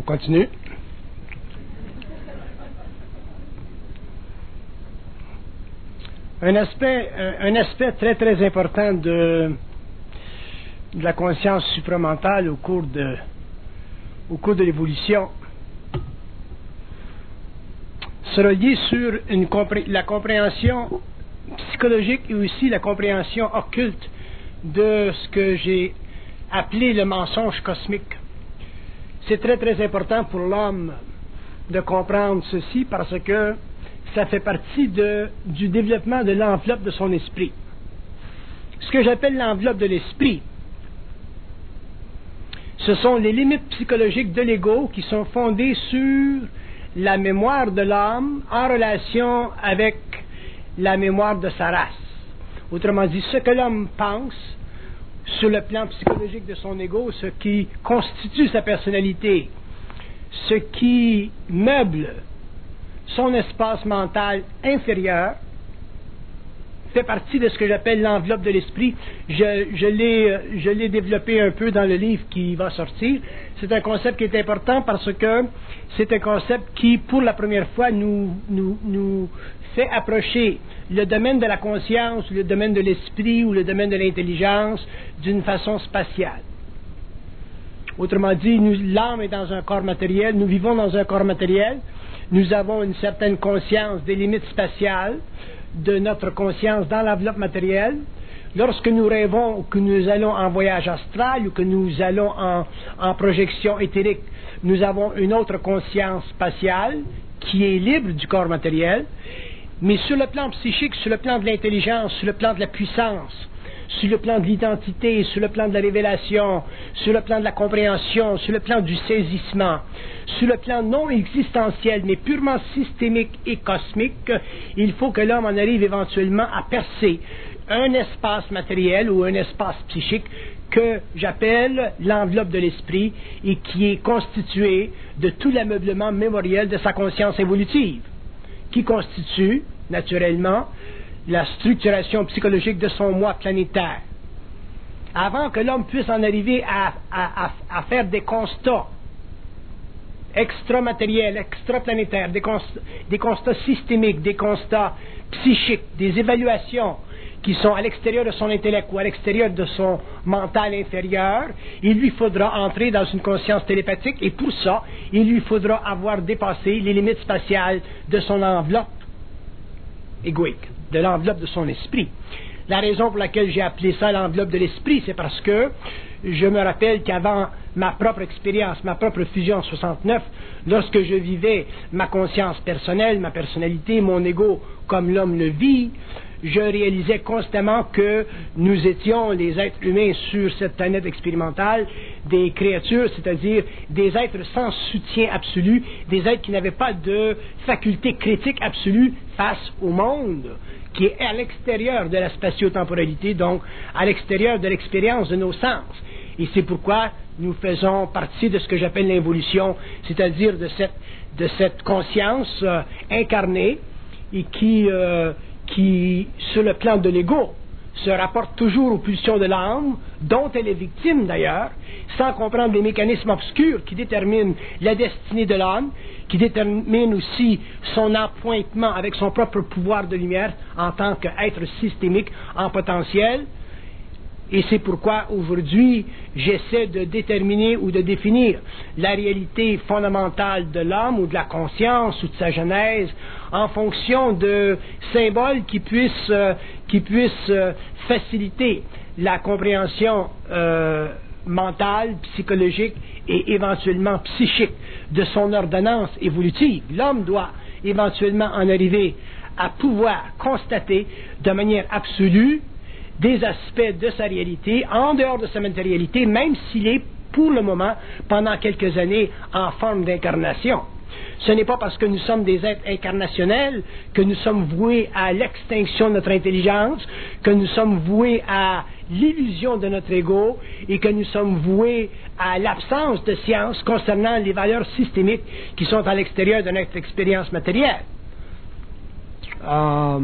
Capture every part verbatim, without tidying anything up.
continue. Un aspect, un, un aspect très très important de, de la conscience supramentale au cours de, au cours de l'évolution sera lié sur une compré- la compréhension psychologique et aussi la compréhension occulte de ce que j'ai appelé le mensonge cosmique. C'est très très important pour l'homme de comprendre ceci parce que ça fait partie de, du développement de l'enveloppe de son esprit. Ce que j'appelle l'enveloppe de l'esprit, ce sont les limites psychologiques de l'ego qui sont fondées sur la mémoire de l'homme en relation avec la mémoire de sa race. Autrement dit, ce que l'homme pense sur le plan psychologique de son ego, ce qui constitue sa personnalité, ce qui meuble son espace mental inférieur, fait partie de ce que j'appelle l'enveloppe de l'esprit. Je, je, l'ai, je l'ai développé un peu dans le livre qui va sortir. C'est un concept qui est important parce que c'est un concept qui, pour la première fois, nous, nous, nous fait approcher le domaine de la conscience, le domaine de l'esprit ou le domaine de l'intelligence d'une façon spatiale. Autrement dit, nous, l'âme est dans un corps matériel, nous vivons dans un corps matériel, nous avons une certaine conscience des limites spatiales de notre conscience dans l'enveloppe matérielle. Lorsque nous rêvons ou que nous allons en voyage astral ou que nous allons en, en projection éthérique, nous avons une autre conscience spatiale qui est libre du corps matériel. Mais sur le plan psychique, sur le plan de l'intelligence, sur le plan de la puissance, sur le plan de l'identité, sur le plan de la révélation, sur le plan de la compréhension, sur le plan du saisissement, sur le plan non existentiel, mais purement systémique et cosmique, il faut que l'homme en arrive éventuellement à percer un espace matériel ou un espace psychique que j'appelle l'enveloppe de l'esprit et qui est constitué de tout l'ameublement mémoriel de sa conscience évolutive, qui constitue, naturellement, la structuration psychologique de son moi planétaire. Avant que l'homme puisse en arriver à, à, à, à faire des constats extramatériels, extraplanétaires, des constats, des constats systémiques, des constats psychiques, des évaluations qui sont à l'extérieur de son intellect ou à l'extérieur de son mental inférieur, il lui faudra entrer dans une conscience télépathique et pour ça, il lui faudra avoir dépassé les limites spatiales de son enveloppe égoïque, de l'enveloppe de son esprit. La raison pour laquelle j'ai appelé ça l'enveloppe de l'esprit, c'est parce que je me rappelle qu'avant ma propre expérience, ma propre fusion en soixante-neuf, lorsque je vivais ma conscience personnelle, ma personnalité, mon ego comme l'homme le vit, je réalisais constamment que nous étions, les êtres humains sur cette planète expérimentale, des créatures, c'est-à-dire des êtres sans soutien absolu, des êtres qui n'avaient pas de faculté critique absolue face au monde, qui est à l'extérieur de la spatio-temporalité, donc à l'extérieur de l'expérience de nos sens. Et c'est pourquoi nous faisons partie de ce que j'appelle l'involution, c'est-à-dire de cette, de cette conscience euh, incarnée et qui... Euh, qui, sur le plan de l'ego, se rapporte toujours aux pulsions de l'âme, dont elle est victime d'ailleurs, sans comprendre les mécanismes obscurs qui déterminent la destinée de l'âme, qui déterminent aussi son appointement avec son propre pouvoir de lumière en tant qu'être systémique en potentiel. Et c'est pourquoi aujourd'hui, j'essaie de déterminer ou de définir la réalité fondamentale de l'homme ou de la conscience ou de sa genèse en fonction de symboles qui puissent, euh, qui puissent euh, faciliter la compréhension euh, mentale, psychologique et éventuellement psychique de son ordonnance évolutive. L'homme doit éventuellement en arriver à pouvoir constater de manière absolue des aspects de sa réalité, en dehors de sa matérialité, même s'il est, pour le moment, pendant quelques années, en forme d'incarnation. Ce n'est pas parce que nous sommes des êtres incarnationnels que nous sommes voués à l'extinction de notre intelligence, que nous sommes voués à l'illusion de notre ego et que nous sommes voués à l'absence de science concernant les valeurs systémiques qui sont à l'extérieur de notre expérience matérielle. Euh...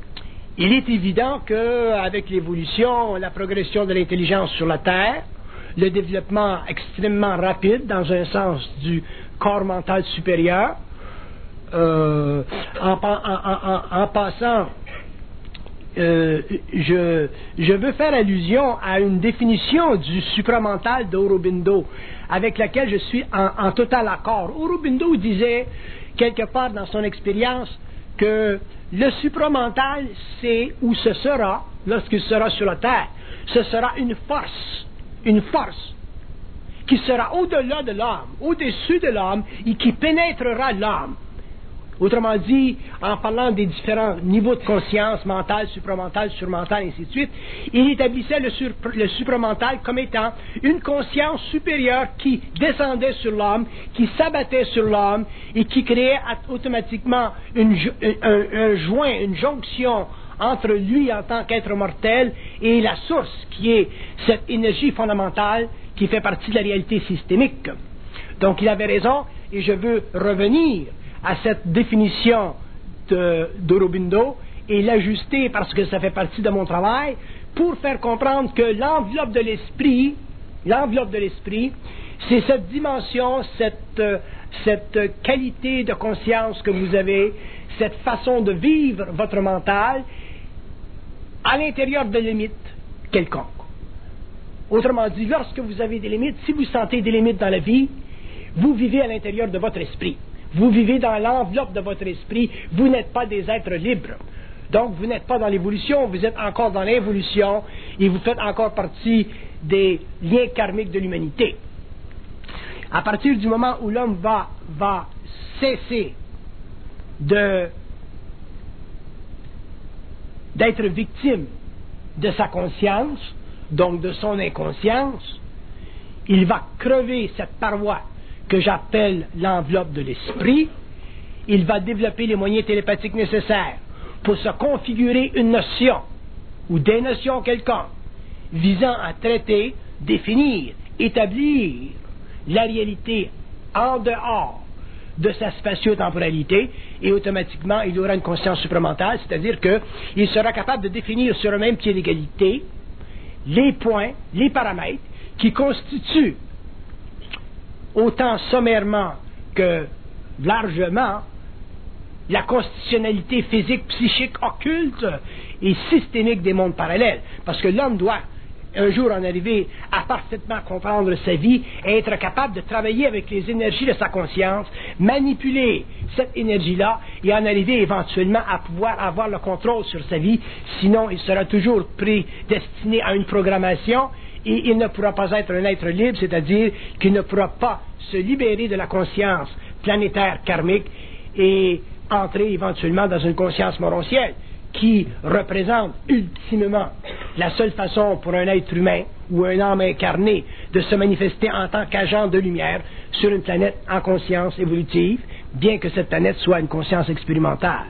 Il est évident qu'avec l'évolution, la progression de l'intelligence sur la Terre, le développement extrêmement rapide dans un sens du corps mental supérieur. Euh, en, en, en, en passant, euh, je, je veux faire allusion à une définition du supramental d'Aurobindo avec laquelle je suis en, en total accord. Aurobindo disait quelque part dans son expérience que le supramental, c'est ou ce sera, lorsqu'il sera sur la terre, ce sera une force, une force qui sera au-delà de l'âme, au-dessus de l'âme et qui pénétrera l'âme. Autrement dit, en parlant des différents niveaux de conscience, mentale, supramentale, surmentale, et ainsi de suite, il établissait le, sur, le supramental comme étant une conscience supérieure qui descendait sur l'âme, qui s'abattait sur l'âme et qui créait automatiquement une, un, un joint, une jonction entre lui en tant qu'être mortel et la source qui est cette énergie fondamentale qui fait partie de la réalité systémique. Donc il avait raison et je veux revenir à cette définition de, d'Aurobindo et l'ajuster parce que ça fait partie de mon travail pour faire comprendre que l'enveloppe de l'esprit, l'enveloppe de l'esprit, c'est cette dimension, cette, cette qualité de conscience que vous avez, cette façon de vivre votre mental à l'intérieur de limites quelconques. Autrement dit, lorsque vous avez des limites, si vous sentez des limites dans la vie, vous vivez à l'intérieur de votre esprit. Vous vivez dans l'enveloppe de votre esprit, vous n'êtes pas des êtres libres. Donc, vous n'êtes pas dans l'évolution, vous êtes encore dans l'involution et vous faites encore partie des liens karmiques de l'humanité. À partir du moment où l'homme va, va cesser de, d'être victime de sa conscience, donc de son inconscience, il va crever cette paroi que j'appelle l'enveloppe de l'esprit. Il va développer les moyens télépathiques nécessaires pour se configurer une notion ou des notions quelconques visant à traiter, définir, établir la réalité en dehors de sa spatio-temporalité et automatiquement il aura une conscience supramentale, c'est-à-dire qu'il sera capable de définir sur un même pied d'égalité les points, les paramètres qui constituent autant sommairement que largement la constitutionnalité physique, psychique, occulte et systémique des mondes parallèles. Parce que l'homme doit un jour en arriver à parfaitement comprendre sa vie et être capable de travailler avec les énergies de sa conscience, manipuler cette énergie-là et en arriver éventuellement à pouvoir avoir le contrôle sur sa vie. Sinon, il sera toujours prédestiné à une programmation et il ne pourra pas être un être libre, c'est-à-dire qu'il ne pourra pas se libérer de la conscience planétaire karmique et entrer éventuellement dans une conscience moroncielle qui représente ultimement la seule façon pour un être humain ou un âme incarné de se manifester en tant qu'agent de lumière sur une planète en conscience évolutive, bien que cette planète soit une conscience expérimentale.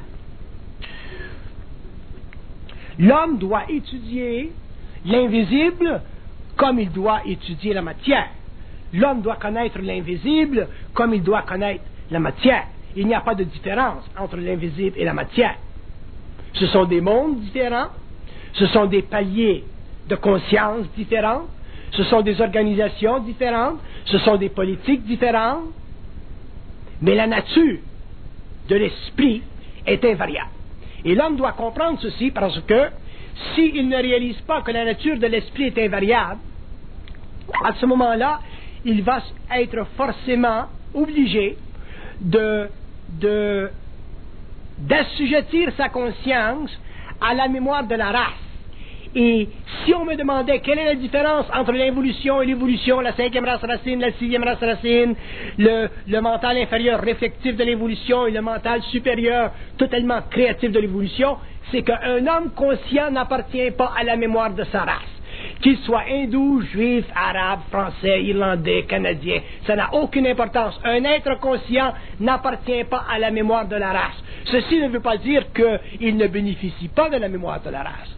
L'homme doit étudier l'invisible comme il doit étudier la matière. L'homme doit connaître l'invisible comme il doit connaître la matière. Il n'y a pas de différence entre l'invisible et la matière. Ce sont des mondes différents, ce sont des paliers de conscience différents, ce sont des organisations différentes, ce sont des politiques différentes, mais la nature de l'esprit est invariable. Et l'homme doit comprendre ceci parce que s'il ne réalise pas que la nature de l'esprit est invariable, à ce moment-là, il va être forcément obligé de, de, d'assujettir sa conscience à la mémoire de la race. Et si on me demandait quelle est la différence entre l'involution et l'évolution, la cinquième race racine, la sixième race racine, le, le mental inférieur réflectif de l'évolution et le mental supérieur totalement créatif de l'évolution, c'est qu'un homme conscient n'appartient pas à la mémoire de sa race. Qu'il soit hindou, juif, arabe, français, irlandais, canadien, ça n'a aucune importance. Un être conscient n'appartient pas à la mémoire de la race. Ceci ne veut pas dire qu'il ne bénéficie pas de la mémoire de la race.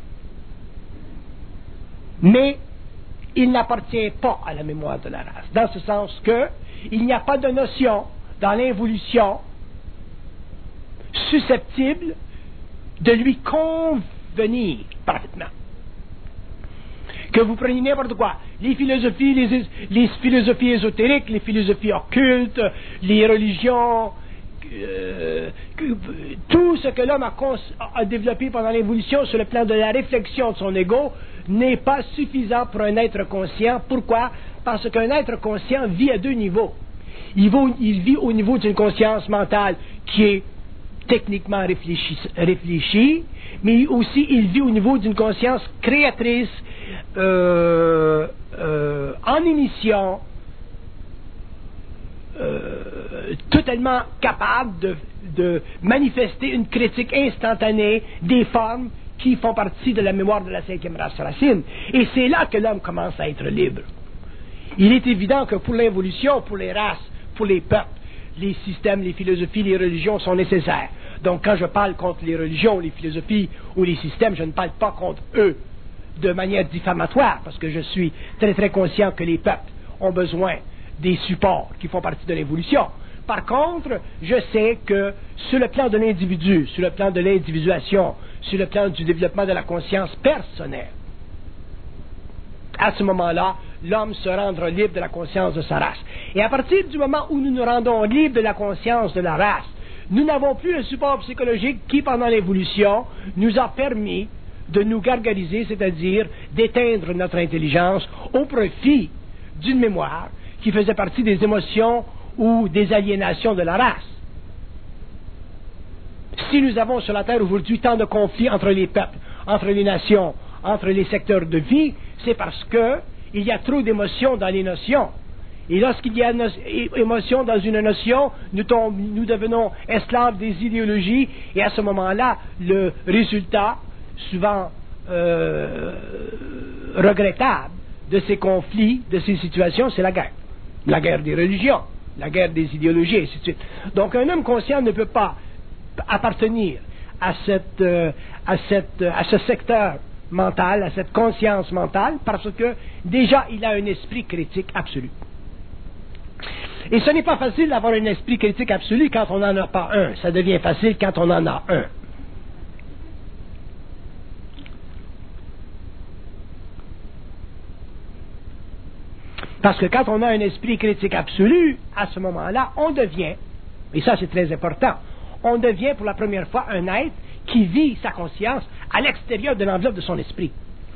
Mais il n'appartient pas à la mémoire de la race, dans ce sens que il n'y a pas de notion dans l'involution susceptible de lui convenir parfaitement. Que vous preniez n'importe quoi, les philosophies, les, les philosophies ésotériques, les philosophies occultes, les religions, euh, que, tout ce que l'homme a, cons, a développé pendant l'évolution sur le plan de la réflexion de son ego n'est pas suffisant pour un être conscient. Pourquoi? Parce qu'un être conscient vit à deux niveaux. Il, vaut, il vit au niveau d'une conscience mentale qui est techniquement réfléchie, réfléchie, mais aussi il vit au niveau d'une conscience créatrice, euh, euh, en émission, euh, totalement capable de, de manifester une critique instantanée des formes qui font partie de la mémoire de la cinquième race racine. Et c'est là que l'homme commence à être libre. Il est évident que pour l'évolution, pour les races, pour les peuples, les systèmes, les philosophies, les religions sont nécessaires. Donc quand je parle contre les religions, les philosophies ou les systèmes, je ne parle pas contre eux de manière diffamatoire, parce que je suis très très conscient que les peuples ont besoin des supports qui font partie de l'évolution. Par contre, je sais que sur le plan de l'individu, sur le plan de l'individuation, sur le plan du développement de la conscience personnelle, à ce moment-là, l'homme se rendra libre de la conscience de sa race. Et à partir du moment où nous nous rendons libres de la conscience de la race, nous n'avons plus un support psychologique qui, pendant l'évolution, nous a permis de nous gargariser, c'est-à-dire d'éteindre notre intelligence au profit d'une mémoire qui faisait partie des émotions ou des aliénations de la race. Si nous avons sur la Terre aujourd'hui tant de conflits entre les peuples, entre les nations, entre les secteurs de vie, c'est parce que il y a trop d'émotions dans les notions. Et lorsqu'il y a no émotion dans une notion, nous, tombe, nous devenons esclaves des idéologies, et à ce moment-là, le résultat, souvent euh, regrettable, de ces conflits, de ces situations, c'est la guerre. La guerre des religions, la guerre des idéologies, et ainsi de suite. Donc un homme conscient ne peut pas appartenir à, cette, euh, à, cette, à ce secteur mental, à cette conscience mentale, parce que déjà il a un esprit critique absolu. Et ce n'est pas facile d'avoir un esprit critique absolu quand on n'en a pas un. Ça devient facile quand on en a un. Parce que quand on a un esprit critique absolu, à ce moment-là, on devient, et ça c'est très important, on devient pour la première fois un être qui vit sa conscience à l'extérieur de l'enveloppe de son esprit.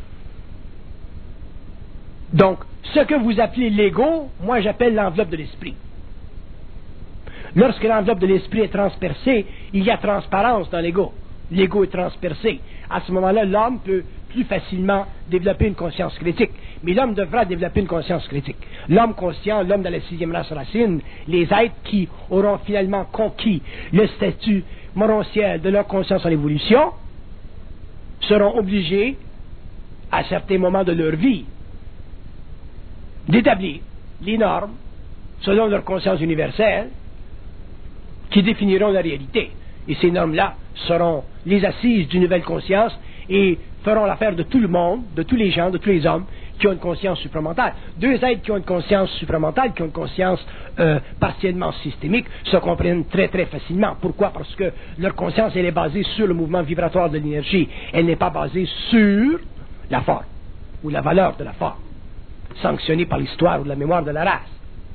Donc, ce que vous appelez l'ego, moi j'appelle l'enveloppe de l'esprit. Lorsque l'enveloppe de l'esprit est transpercée, il y a transparence dans l'ego. L'ego est transpercé. À ce moment-là, l'homme peut plus facilement développer une conscience critique. Mais l'homme devra développer une conscience critique. L'homme conscient, l'homme de la sixième race racine, les êtres qui auront finalement conquis le statut morontiel de leur conscience en évolution, seront obligés, à certains moments de leur vie, d'établir les normes, selon leur conscience universelle, qui définiront la réalité. Et ces normes-là seront les assises d'une nouvelle conscience et feront l'affaire de tout le monde, de tous les gens, de tous les hommes qui ont une conscience supramentale. Deux êtres qui ont une conscience supramentale, qui ont une conscience euh, partiellement systémique, se comprennent très très facilement. Pourquoi? Parce que leur conscience, elle est basée sur le mouvement vibratoire de l'énergie. Elle n'est pas basée sur la forme ou la valeur de la forme, sanctionnée par l'histoire ou la mémoire de la race.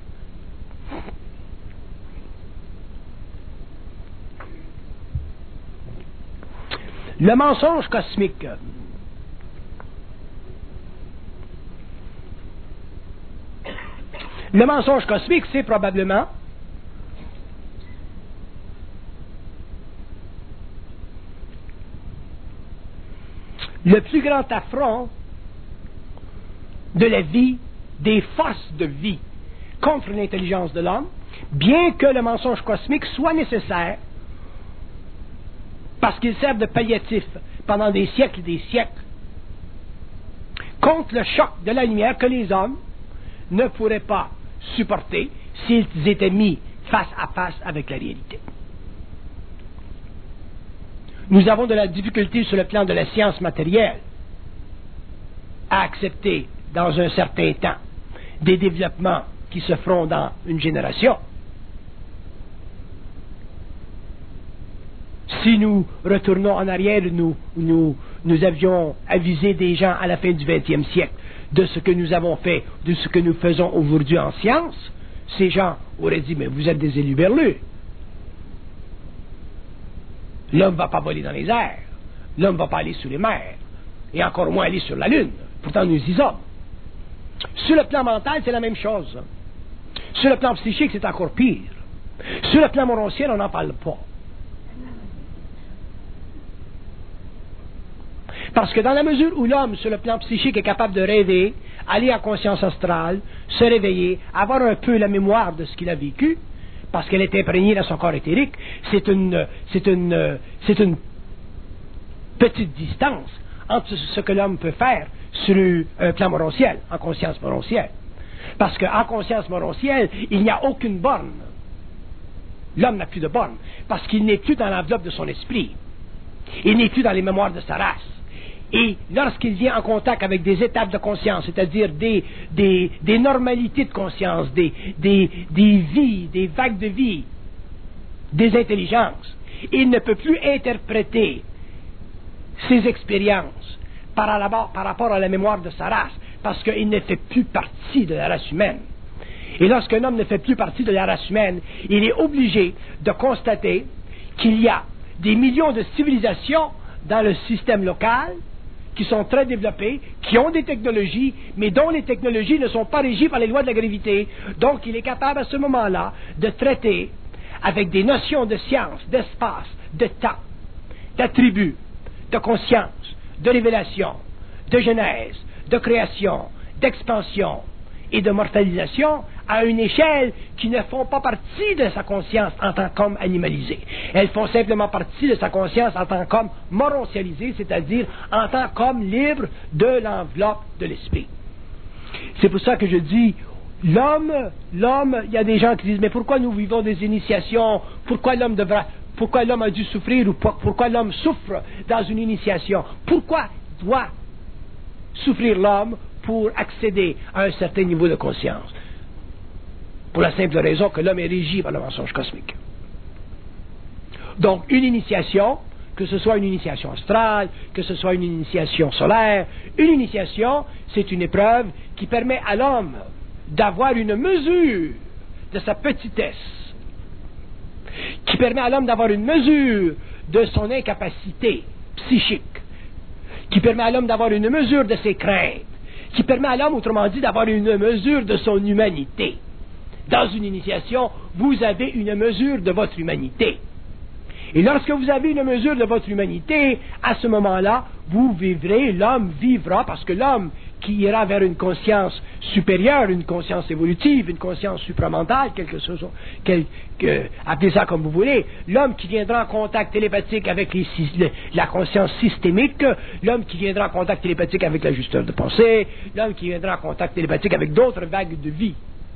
Le mensonge cosmique. Le mensonge cosmique, c'est probablement le plus grand affront de la vie, des forces de vie contre l'intelligence de l'homme, bien que le mensonge cosmique soit nécessaire parce qu'il sert de palliatif pendant des siècles et des siècles contre le choc de la lumière que les hommes ne pourraient pas supporter s'ils étaient mis face à face avec la réalité. Nous avons de la difficulté sur le plan de la science matérielle à accepter dans un certain temps des développements qui se feront dans une génération. Si nous retournons en arrière, nous, nous, nous avions avisé des gens à la fin du vingtième siècle de ce que nous avons fait, de ce que nous faisons aujourd'hui en science, ces gens auraient dit, mais vous êtes des éluberlus. L'homme ne va pas voler dans les airs. L'homme ne va pas aller sous les mers. Et encore moins aller sur la Lune. Pourtant, nous y sommes. Sur le plan mental, c'est la même chose. Sur le plan psychique, c'est encore pire. Sur le plan morontiel, on n'en parle pas. Parce que dans la mesure où l'homme, sur le plan psychique, est capable de rêver, aller en conscience astrale, se réveiller, avoir un peu la mémoire de ce qu'il a vécu, parce qu'elle est imprégnée dans son corps éthérique, c'est une, c'est une, c'est une petite distance entre ce que l'homme peut faire sur un plan morontiel, en conscience morontielle. Parce qu'en conscience morontielle, il n'y a aucune borne. L'homme n'a plus de borne, parce qu'il n'est plus dans l'enveloppe de son esprit. Il n'est plus dans les mémoires de sa race. Et lorsqu'il vient en contact avec des étapes de conscience, c'est-à-dire des, des, des normalités de conscience, des, des, des vies, des vagues de vie, des intelligences, il ne peut plus interpréter ses expériences par, la, par rapport à la mémoire de sa race, parce qu'il ne fait plus partie de la race humaine. Et lorsqu'un homme ne fait plus partie de la race humaine, il est obligé de constater qu'il y a des millions de civilisations dans le système local qui sont très développées, qui ont des technologies, mais dont les technologies ne sont pas régies par les lois de la gravité. Donc, il est capable à ce moment-là de traiter avec des notions de science, d'espace, de temps, d'attributs, de conscience, de révélation, de genèse, de création, d'expansion et de mortalisation à une échelle qui ne font pas partie de sa conscience en tant qu'homme animalisé. Elles font simplement partie de sa conscience en tant qu'homme morontialisé, c'est-à-dire en tant qu'homme libre de l'enveloppe de l'esprit. C'est pour ça que je dis, l'homme, l'homme, il y a des gens qui disent, mais pourquoi nous vivons des initiations? Pourquoi l'homme devra, pourquoi l'homme a dû souffrir ou pourquoi l'homme souffre dans une initiation? Pourquoi doit souffrir l'homme pour accéder à un certain niveau de conscience? Pour la simple raison que l'homme est régi par le mensonge cosmique. Donc, une initiation, que ce soit une initiation astrale, que ce soit une initiation solaire, une initiation, c'est une épreuve qui permet à l'homme d'avoir une mesure de sa petitesse, qui permet à l'homme d'avoir une mesure de son incapacité psychique, qui permet à l'homme d'avoir une mesure de ses craintes, qui permet à l'homme, autrement dit, d'avoir une mesure de son humanité. Dans une initiation, vous avez une mesure de votre humanité. Et lorsque vous avez une mesure de votre humanité, à ce moment-là, vous vivrez, l'homme vivra, parce que l'homme qui ira vers une conscience supérieure, une conscience évolutive, une conscience supramentale, quelque chose, quel, que, appelez ça comme vous voulez, l'homme qui viendra en contact télépathique avec les, la conscience systémique, l'homme qui viendra en contact télépathique avec l'ajusteur de pensée, l'homme qui viendra en contact télépathique avec d'autres vagues de vie,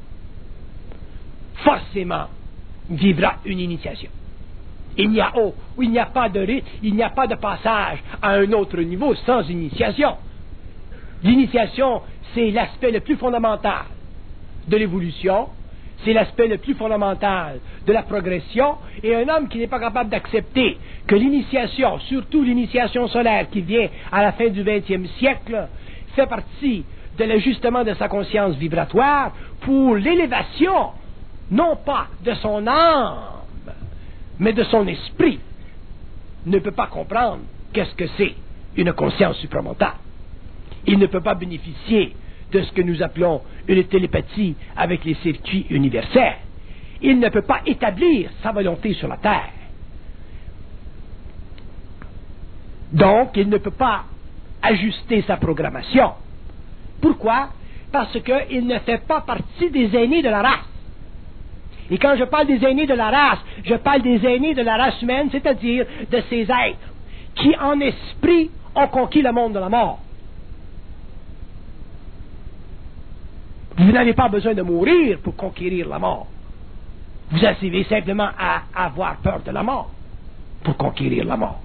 forcément vivra une initiation. Il n'y a, oh, il n'y a pas de rite, il n'y a pas de passage à un autre niveau sans initiation. L'initiation, c'est l'aspect le plus fondamental de l'évolution, c'est l'aspect le plus fondamental de la progression, et un homme qui n'est pas capable d'accepter que l'initiation, surtout l'initiation solaire qui vient à la fin du vingtième siècle, fait partie de l'ajustement de sa conscience vibratoire pour l'élévation, non pas de son âme, mais de son esprit, ne peut pas comprendre qu'est-ce que c'est une conscience supramentale. Il ne peut pas bénéficier de ce que nous appelons une télépathie avec les circuits universels. Il ne peut pas établir sa volonté sur la Terre. Donc, il ne peut pas ajuster sa programmation. Pourquoi? Parce qu'il ne fait pas partie des aînés de la race. Et quand je parle des aînés de la race, je parle des aînés de la race humaine, c'est-à-dire de ces êtres qui, en esprit, ont conquis le monde de la mort. Vous n'avez pas besoin de mourir pour conquérir la mort. Vous avez simplement à avoir peur de la mort pour conquérir la mort.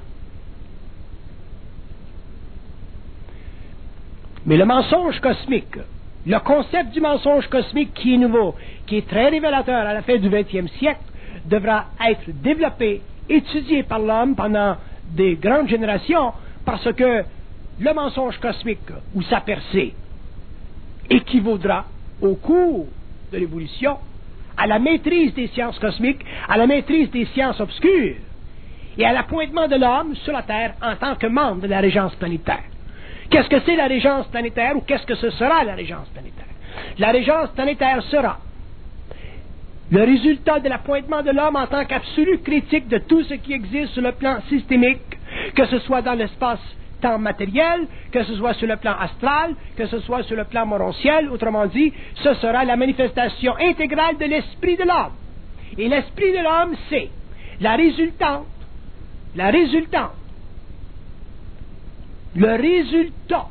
Mais le mensonge cosmique, le concept du mensonge cosmique qui est nouveau, qui est très révélateur à la fin du vingtième siècle, devra être développé, étudié par l'homme pendant des grandes générations Parce que le mensonge cosmique, ou sa percée, équivaudra, au cours de l'évolution, à la maîtrise des sciences cosmiques, à la maîtrise des sciences obscures, et à l'appointement de l'homme sur la Terre en tant que membre de la régence planétaire. Qu'est-ce que c'est la régence planétaire, ou qu'est-ce que ce sera la régence planétaire? La régence planétaire sera le résultat de l'appointement de l'homme en tant qu'absolu critique de tout ce qui existe sur le plan systémique, que ce soit dans l'espace-temps matériel, que ce soit sur le plan astral, que ce soit sur le plan morontiel. Autrement dit, ce sera la manifestation intégrale de l'esprit de l'homme. Et l'esprit de l'homme, c'est la résultante, la résultante, le résultat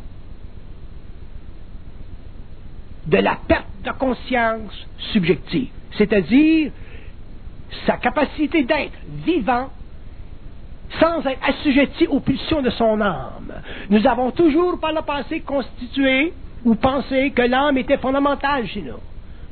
de la perte de conscience subjective, c'est-à-dire sa capacité d'être vivant sans être assujetti aux pulsions de son âme. Nous avons toujours par le passé constitué ou pensé que l'âme était fondamentale chez nous.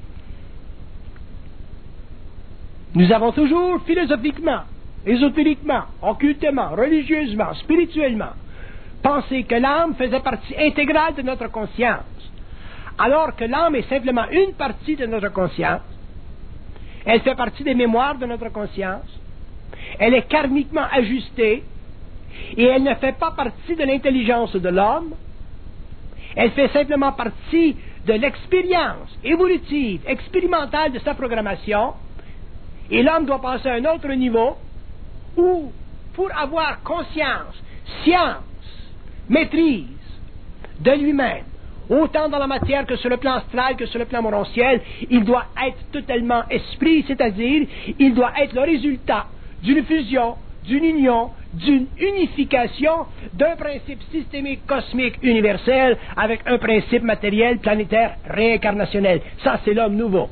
Nous avons toujours philosophiquement, ésotériquement, occultement, religieusement, spirituellement, pensé que l'âme faisait partie intégrale de notre conscience, alors que l'âme est simplement une partie de notre conscience. Elle fait partie des mémoires de notre conscience. Elle est karmiquement ajustée et elle ne fait pas partie de l'intelligence de l'homme. Elle fait simplement partie de l'expérience évolutive, expérimentale de sa programmation. Et l'homme doit passer à un autre niveau où, pour avoir conscience, science, maîtrise de lui-même, autant dans la matière que sur le plan astral que sur le plan morontiel, il doit être totalement esprit, c'est-à-dire il doit être le résultat d'une fusion, d'une union, d'une unification d'un principe systémique cosmique universel avec un principe matériel planétaire réincarnationnel. Ça, c'est l'homme nouveau.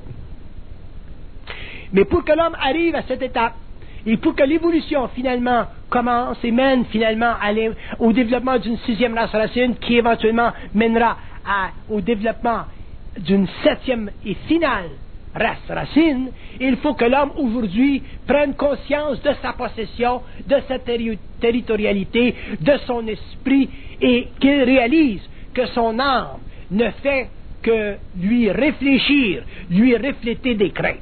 Mais pour que l'homme arrive à cette étape, et pour que l'évolution finalement commence et mène finalement à au développement d'une sixième race racine qui éventuellement mènera à, au développement d'une septième et finale race racine, il faut que l'homme aujourd'hui prenne conscience de sa possession, de sa terri- territorialité, de son esprit, et qu'il réalise que son âme ne fait que lui réfléchir, lui refléter des craintes.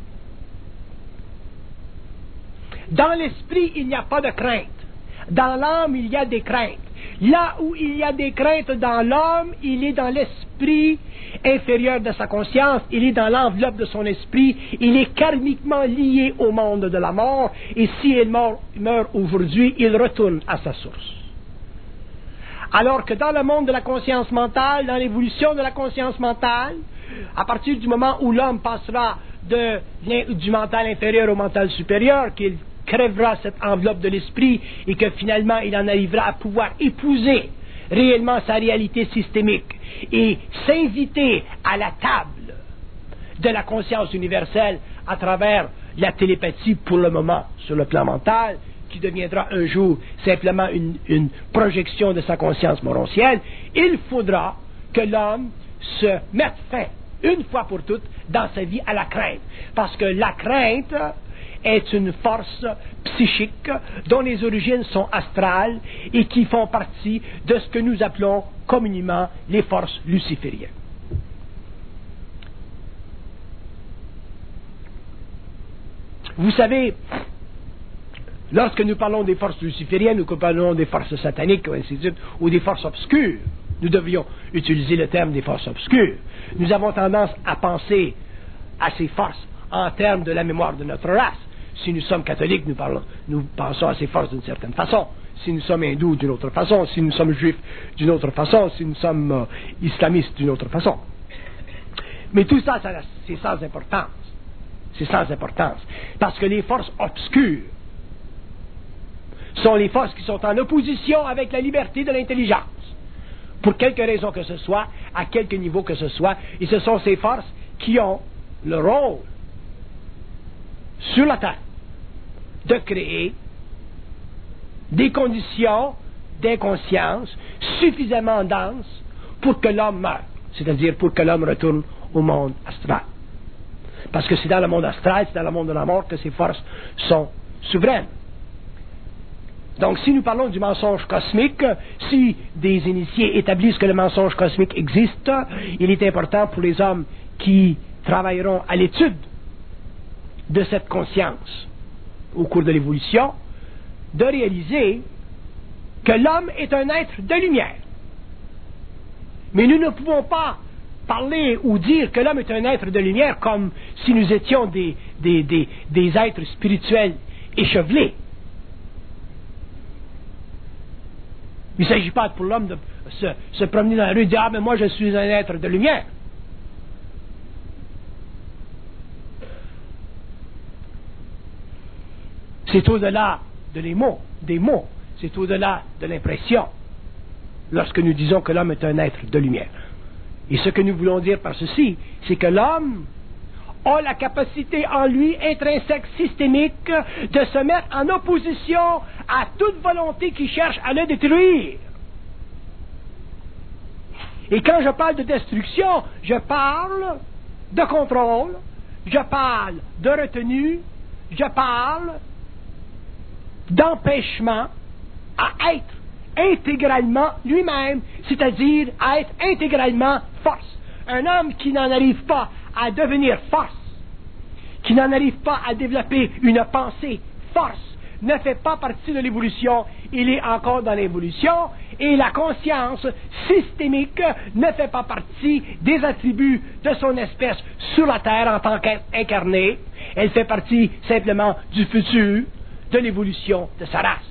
Dans l'esprit, il n'y a pas de crainte. Dans l'âme, il y a des craintes. Là où il y a des craintes dans l'homme, il est dans l'esprit inférieur de sa conscience, il est dans l'enveloppe de son esprit, il est karmiquement lié au monde de la mort, et si il meurt, meurt aujourd'hui, il retourne à sa source. Alors que dans le monde de la conscience mentale, dans l'évolution de la conscience mentale, à partir du moment où l'homme passera de, du mental inférieur au mental supérieur, qu'il crèvera cette enveloppe de l'esprit et que finalement il en arrivera à pouvoir épouser réellement sa réalité systémique et s'inviter à la table de la conscience universelle à travers la télépathie pour le moment sur le plan mental, qui deviendra un jour simplement une, une projection de sa conscience morontielle, il faudra que l'homme se mette fin une fois pour toutes dans sa vie à la crainte, parce que la crainte est une force psychique dont les origines sont astrales et qui font partie de ce que nous appelons communément les forces lucifériennes. Vous savez, lorsque nous parlons des forces lucifériennes ou que nous parlons des forces sataniques ou ainsi de suite, ou des forces obscures, nous devrions utiliser le terme des forces obscures. Nous avons tendance à penser à ces forces en termes de la mémoire de notre race. Si nous sommes catholiques, nous, parlons, nous pensons à ces forces d'une certaine façon. Si nous sommes hindous, d'une autre façon. Si nous sommes juifs, d'une autre façon. Si nous sommes euh, islamistes, d'une autre façon. Mais tout ça, ça c'est sans importance. C'est sans importance. Parce que les forces obscures sont les forces qui sont en opposition avec la liberté de l'intelligence. Pour quelque raison que ce soit, à quelque niveau que ce soit. Et ce sont ces forces qui ont le rôle sur la Terre de créer des conditions d'inconscience suffisamment denses pour que l'homme meure, c'est-à-dire pour que l'homme retourne au monde astral. Parce que c'est dans le monde astral, c'est dans le monde de la mort que ces forces sont souveraines. Donc, si nous parlons du mensonge cosmique, si des initiés établissent que le mensonge cosmique existe, il est important pour les hommes qui travailleront à l'étude de cette conscience au cours de l'évolution, de réaliser que l'homme est un être de lumière. Mais nous ne pouvons pas parler ou dire que l'homme est un être de lumière comme si nous étions des, des, des, des êtres spirituels échevelés. Il ne s'agit pas pour l'homme de se, se promener dans la rue et dire « Ah, mais moi je suis un être de lumière ». C'est au-delà de les mots, des mots, c'est au-delà de l'impression lorsque nous disons que l'homme est un être de lumière. Et ce que nous voulons dire par ceci, c'est que l'homme a la capacité en lui intrinsèque systémique de se mettre en opposition à toute volonté qui cherche à le détruire. Et quand je parle de destruction, je parle de contrôle, je parle de retenue, je parle d'empêchement à être intégralement lui-même, c'est-à-dire à être intégralement force. Un homme qui n'en arrive pas à devenir force, qui n'en arrive pas à développer une pensée force, ne fait pas partie de l'évolution, il est encore dans l'évolution, et la conscience systémique ne fait pas partie des attributs de son espèce sur la Terre en tant qu'être incarné, elle fait partie simplement du futur, de l'évolution de sa race.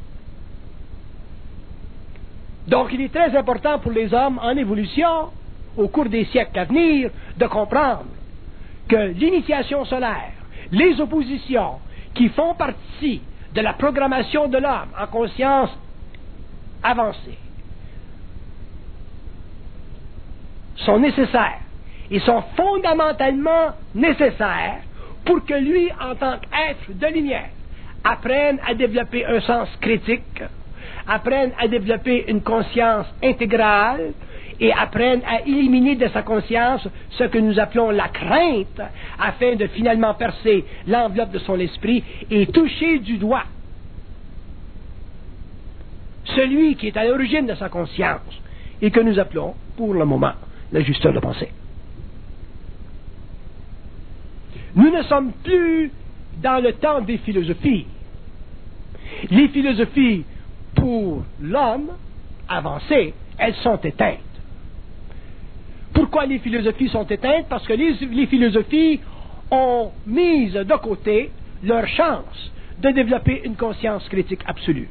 Donc il est très important pour les hommes en évolution, au cours des siècles à venir, de comprendre que l'initiation solaire, les oppositions qui font partie de la programmation de l'homme en conscience avancée sont nécessaires et sont fondamentalement nécessaires pour que lui, en tant qu'être de lumière, apprenne à développer un sens critique, apprenne à développer une conscience intégrale et apprenne à éliminer de sa conscience ce que nous appelons la crainte, afin de finalement percer l'enveloppe de son esprit et toucher du doigt celui qui est à l'origine de sa conscience et que nous appelons, pour le moment, l'ajusteur de pensée. Nous ne sommes plus dans le temps des philosophies. Les philosophies, pour l'homme avancé, elles sont éteintes. Pourquoi les philosophies sont éteintes? Parce que les, les philosophies ont mis de côté leur chance de développer une conscience critique absolue.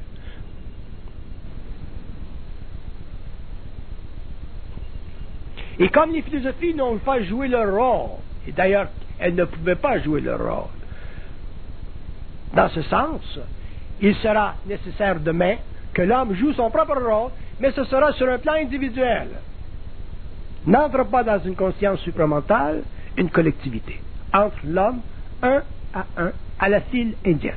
Et comme les philosophies n'ont pas joué leur rôle, et d'ailleurs elles ne pouvaient pas jouer leur rôle, dans ce sens, il sera nécessaire demain que l'homme joue son propre rôle, mais ce sera sur un plan individuel. N'entre pas dans une conscience supramentale, une collectivité, entre l'homme, un à un, à la file indienne.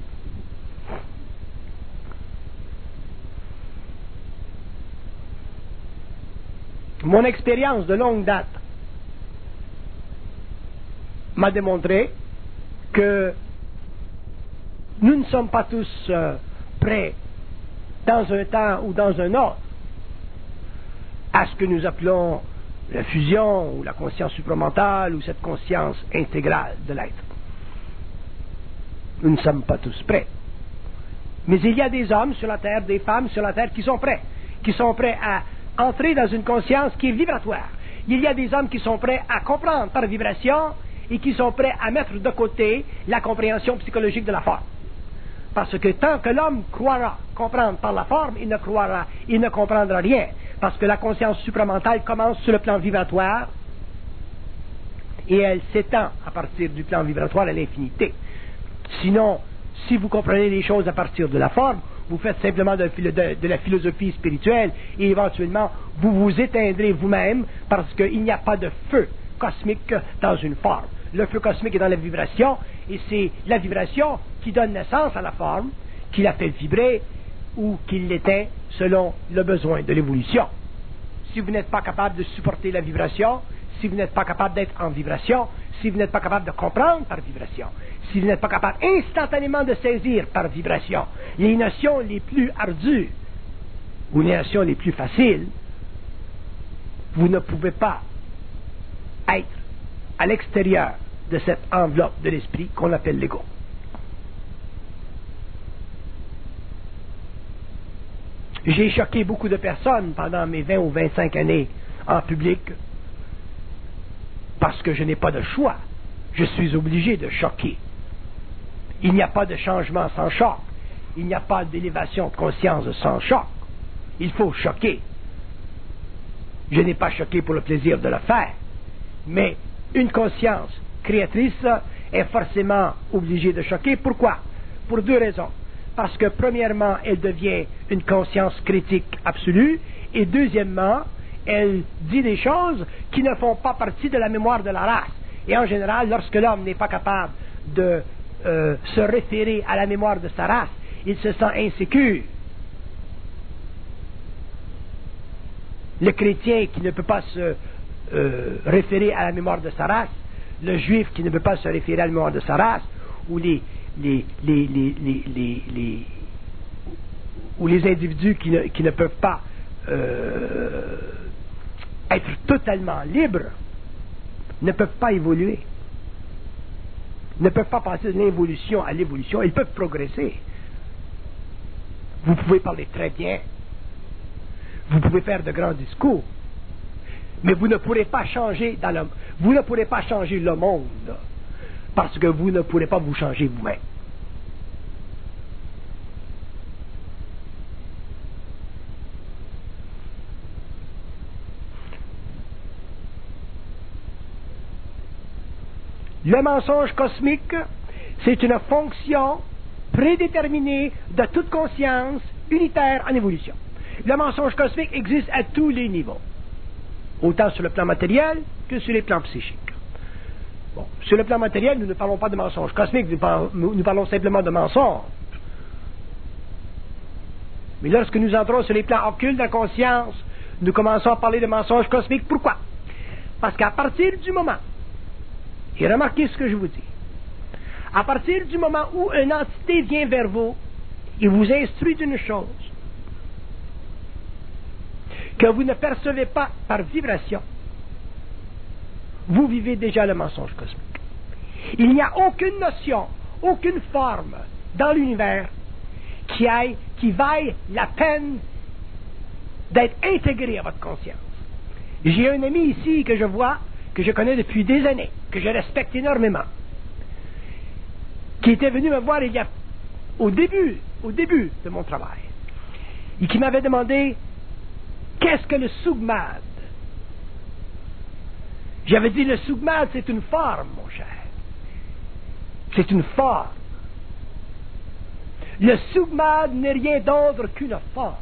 Mon expérience de longue date m'a démontré que nous ne sommes pas tous euh, prêts, dans un temps ou dans un autre, à ce que nous appelons la fusion ou la conscience supramentale ou cette conscience intégrale de l'être. Nous ne sommes pas tous prêts. Mais il y a des hommes sur la terre, des femmes sur la terre qui sont prêts, qui sont prêts à entrer dans une conscience qui est vibratoire. Il y a des hommes qui sont prêts à comprendre par vibration et qui sont prêts à mettre de côté la compréhension psychologique de la forme. Parce que tant que l'homme croira comprendre par la forme, il ne croira, il ne comprendra rien. Parce que la conscience supramentale commence sur le plan vibratoire et elle s'étend à partir du plan vibratoire à l'infinité. Sinon, si vous comprenez les choses à partir de la forme, vous faites simplement de, de, de la philosophie spirituelle et éventuellement vous vous éteindrez vous-même parce qu'il n'y a pas de feu cosmique dans une forme. Le feu cosmique est dans la vibration et c'est la vibration qui donne naissance à la forme, qui la fait vibrer ou qui l'éteint selon le besoin de l'évolution. Si vous n'êtes pas capable de supporter la vibration, si vous n'êtes pas capable d'être en vibration, si vous n'êtes pas capable de comprendre par vibration, si vous n'êtes pas capable instantanément de saisir par vibration les notions les plus ardues ou les notions les plus faciles, vous ne pouvez pas être à l'extérieur de cette enveloppe de l'esprit qu'on appelle l'ego. J'ai choqué beaucoup de personnes pendant mes vingt ou vingt-cinq années en public parce que je n'ai pas de choix. Je suis obligé de choquer. Il n'y a pas de changement sans choc. Il n'y a pas d'élévation de conscience sans choc. Il faut choquer. Je n'ai pas choqué pour le plaisir de le faire, mais une conscience créatrice est forcément obligée de choquer. Pourquoi? Pour deux raisons. Parce que, premièrement, elle devient une conscience critique absolue, et deuxièmement, elle dit des choses qui ne font pas partie de la mémoire de la race. Et en général, lorsque l'homme n'est pas capable de euh, se référer à la mémoire de sa race, il se sent insécure. Le chrétien qui ne peut pas se euh, référer à la mémoire de sa race, le juif qui ne peut pas se référer à la mémoire de sa race, ou les Les, les, les, les, les, les, ou les individus qui ne, qui ne peuvent pas euh, être totalement libres, ne peuvent pas évoluer, ne peuvent pas passer de l'involution à l'évolution. Ils peuvent progresser. Vous pouvez parler très bien, vous pouvez faire de grands discours, mais vous ne pourrez pas changer dans le, vous ne pourrez pas changer le monde. Parce que vous ne pourrez pas vous changer vous-même. Le mensonge cosmique, c'est une fonction prédéterminée de toute conscience unitaire en évolution. Le mensonge cosmique existe à tous les niveaux, autant sur le plan matériel que sur les plans psychiques. Bon, sur le plan matériel, nous ne parlons pas de mensonges cosmiques, nous parlons, nous parlons simplement de mensonges. Mais lorsque nous entrons sur les plans occultes de la conscience, nous commençons à parler de mensonges cosmiques. Pourquoi? Parce qu'à partir du moment, et remarquez ce que je vous dis, à partir du moment où une entité vient vers vous et vous instruit d'une chose que vous ne percevez pas par vibration, vous vivez déjà le mensonge cosmique. Il n'y a aucune notion, aucune forme dans l'univers qui aille, qui vaille la peine d'être intégrée à votre conscience. J'ai un ami ici que je vois, que je connais depuis des années, que je respecte énormément, qui était venu me voir il y a, au début, au début de mon travail, et qui m'avait demandé qu'est-ce que le Sougmad. J'avais dit, le Sougmad, c'est une forme, mon cher. C'est une forme. Le Sougmad n'est rien d'autre qu'une forme.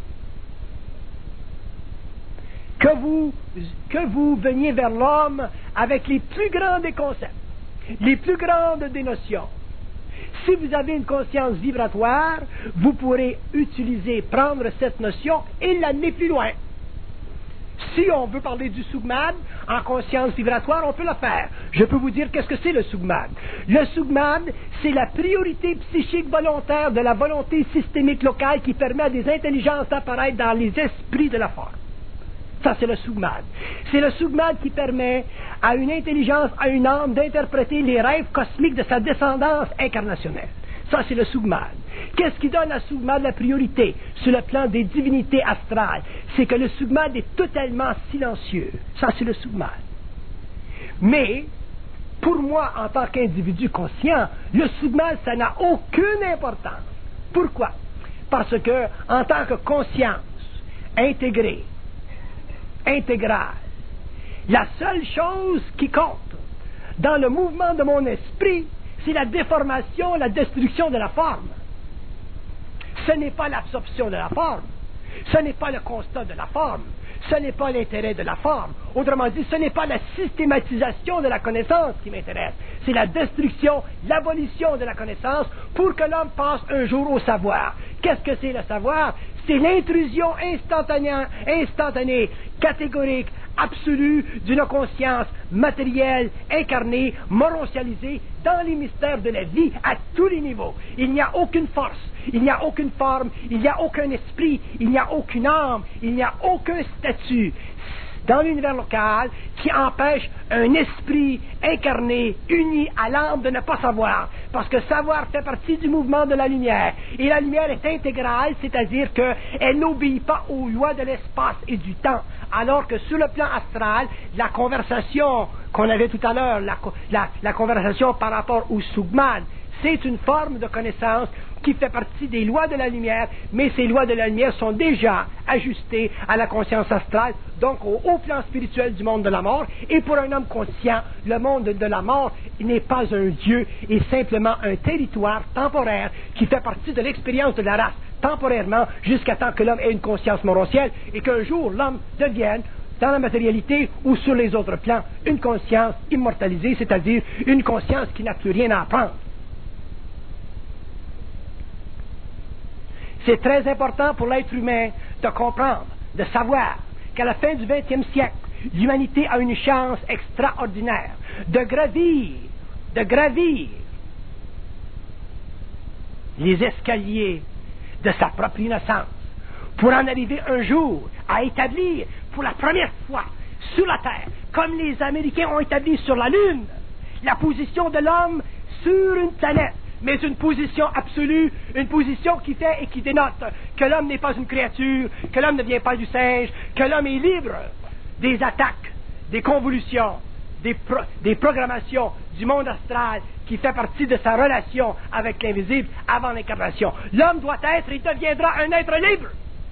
Que vous, que vous veniez vers l'homme avec les plus grands des concepts, les plus grandes des notions. Si vous avez une conscience vibratoire, vous pourrez utiliser, prendre cette notion et l'amener plus loin. Si on veut parler du Sougmad en conscience vibratoire, on peut le faire. Je peux vous dire qu'est-ce que c'est le Sougmad. Le Sougmad, c'est la priorité psychique volontaire de la volonté systémique locale qui permet à des intelligences d'apparaître dans les esprits de la forme. Ça, c'est le Sougmad. C'est le Sougmad qui permet à une intelligence, à une âme, d'interpréter les rêves cosmiques de sa descendance incarnationnelle. Ça, c'est le Sougmad. Qu'est-ce qui donne à Sougmad la priorité sur le plan des divinités astrales? C'est que le Sougmad est totalement silencieux. Ça, c'est le Sougmad. Mais, pour moi, en tant qu'individu conscient, le Sougmad, ça n'a aucune importance. Pourquoi? Parce que, en tant que conscience intégrée, intégrale, la seule chose qui compte dans le mouvement de mon esprit, c'est la déformation, la destruction de la forme. Ce n'est pas l'absorption de la forme. Ce n'est pas le constat de la forme. Ce n'est pas l'intérêt de la forme. Autrement dit, ce n'est pas la systématisation de la connaissance qui m'intéresse. C'est la destruction, l'abolition de la connaissance pour que l'homme passe un jour au savoir. Qu'est-ce que c'est le savoir? c'est l'intrusion instantanée, instantanée, catégorique, absolue d'une conscience matérielle, incarnée, morocialisée dans les mystères de la vie à tous les niveaux. Il n'y a aucune force, il n'y a aucune forme, il n'y a aucun esprit, il n'y a aucune âme, il n'y a aucun statut dans l'univers local qui empêche un esprit incarné, uni à l'âme de ne pas savoir. Parce que savoir fait partie du mouvement de la lumière. Et la lumière est intégrale, c'est-à-dire qu'elle n'obéit pas aux lois de l'espace et du temps. Alors que sur le plan astral, la conversation qu'on avait tout à l'heure, la, la, la conversation par rapport au Sougman, c'est une forme de connaissance qui fait partie des lois de la lumière, mais ces lois de la lumière sont déjà ajustées à la conscience astrale, donc au haut plan spirituel du monde de la mort. Et pour un homme conscient, le monde de la mort n'est pas un Dieu, et simplement un territoire temporaire qui fait partie de l'expérience de la race, temporairement, jusqu'à temps que l'homme ait une conscience morocielle, et qu'un jour l'homme devienne, dans la matérialité ou sur les autres plans, une conscience immortalisée, c'est-à-dire une conscience qui n'a plus rien à apprendre. C'est très important pour l'être humain de comprendre, de savoir qu'à la fin du vingtième siècle, l'humanité a une chance extraordinaire de gravir, de gravir les escaliers de sa propre innocence pour en arriver un jour à établir pour la première fois sur la Terre, comme les Américains ont établi sur la Lune, la position de l'homme sur une planète. Mais une position absolue, une position qui fait et qui dénote que l'homme n'est pas une créature, que l'homme ne vient pas du singe, que l'homme est libre des attaques, des convolutions, des, pro, des programmations du monde astral qui fait partie de sa relation avec l'invisible avant l'incarnation. L'homme doit être et deviendra un être libre.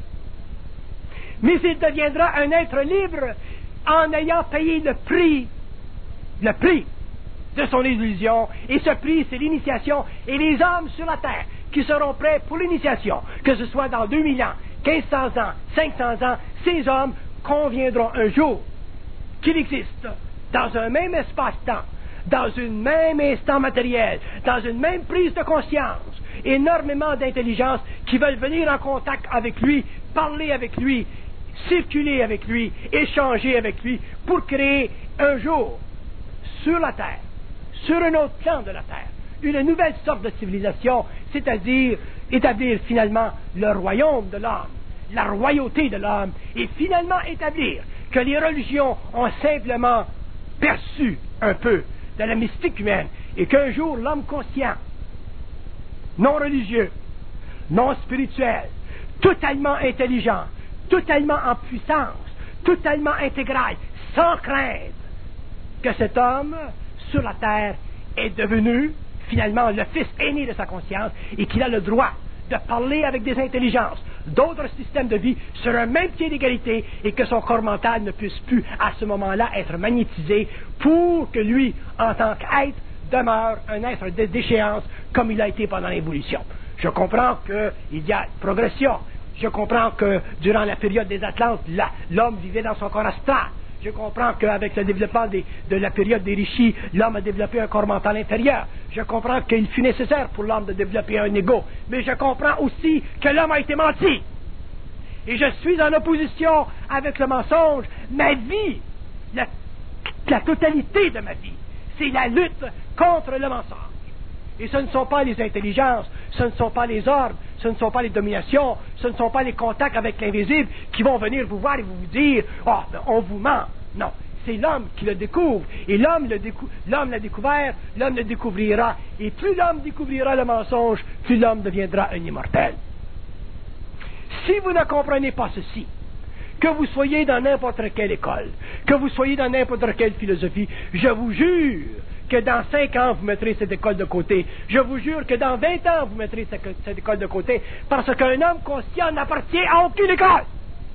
Mais il deviendra un être libre en ayant payé le prix, le prix de son illusion, et ce prix, c'est l'initiation, et les hommes sur la terre qui seront prêts pour l'initiation, que ce soit dans deux mille ans, quinze cents ans, cinq cents ans, ces hommes conviendront un jour qu'il existe, dans un même espace-temps, dans un même instant matériel, dans une même prise de conscience, énormément d'intelligence qui veulent venir en contact avec lui, parler avec lui, circuler avec lui, échanger avec lui, pour créer un jour, sur la terre, sur un autre plan de la Terre, une nouvelle sorte de civilisation, c'est-à-dire établir finalement le royaume de l'homme, la royauté de l'homme, et finalement établir que les religions ont simplement perçu un peu de la mystique humaine, et qu'un jour l'homme conscient, non religieux, non spirituel, totalement intelligent, totalement en puissance, totalement intégral, sans crainte, que cet homme sur la terre est devenu finalement le fils aîné de sa conscience et qu'il a le droit de parler avec des intelligences d'autres systèmes de vie sur un même pied d'égalité et que son corps mental ne puisse plus à ce moment-là être magnétisé pour que lui, en tant qu'être, demeure un être de déchéance comme il a été pendant l'évolution. Je comprends qu'il y a progression. Je comprends que durant la période des Atlantes, la, l'homme vivait dans son corps astral. Je comprends qu'avec le développement des, de la période des Rishis, l'homme a développé un corps mental inférieur. Je comprends qu'il fut nécessaire pour l'homme de développer un ego. Mais je comprends aussi que l'homme a été menti. Et je suis en opposition avec le mensonge. Ma vie, la, la totalité de ma vie, c'est la lutte contre le mensonge. Et ce ne sont pas les intelligences, ce ne sont pas les ordres, ce ne sont pas les dominations, ce ne sont pas les contacts avec l'invisible qui vont venir vous voir et vous dire « Oh, on vous ment ». Non, c'est l'homme qui le découvre. Et l'homme, le décou- l'homme l'a découvert, l'homme le découvrira. Et plus l'homme découvrira le mensonge, plus l'homme deviendra un immortel. Si vous ne comprenez pas ceci, que vous soyez dans n'importe quelle école, que vous soyez dans n'importe quelle philosophie, je vous jure que dans cinq ans, vous mettrez cette école de côté. Je vous jure que dans vingt ans, vous mettrez cette, cette école de côté, parce qu'un homme conscient n'appartient à aucune école.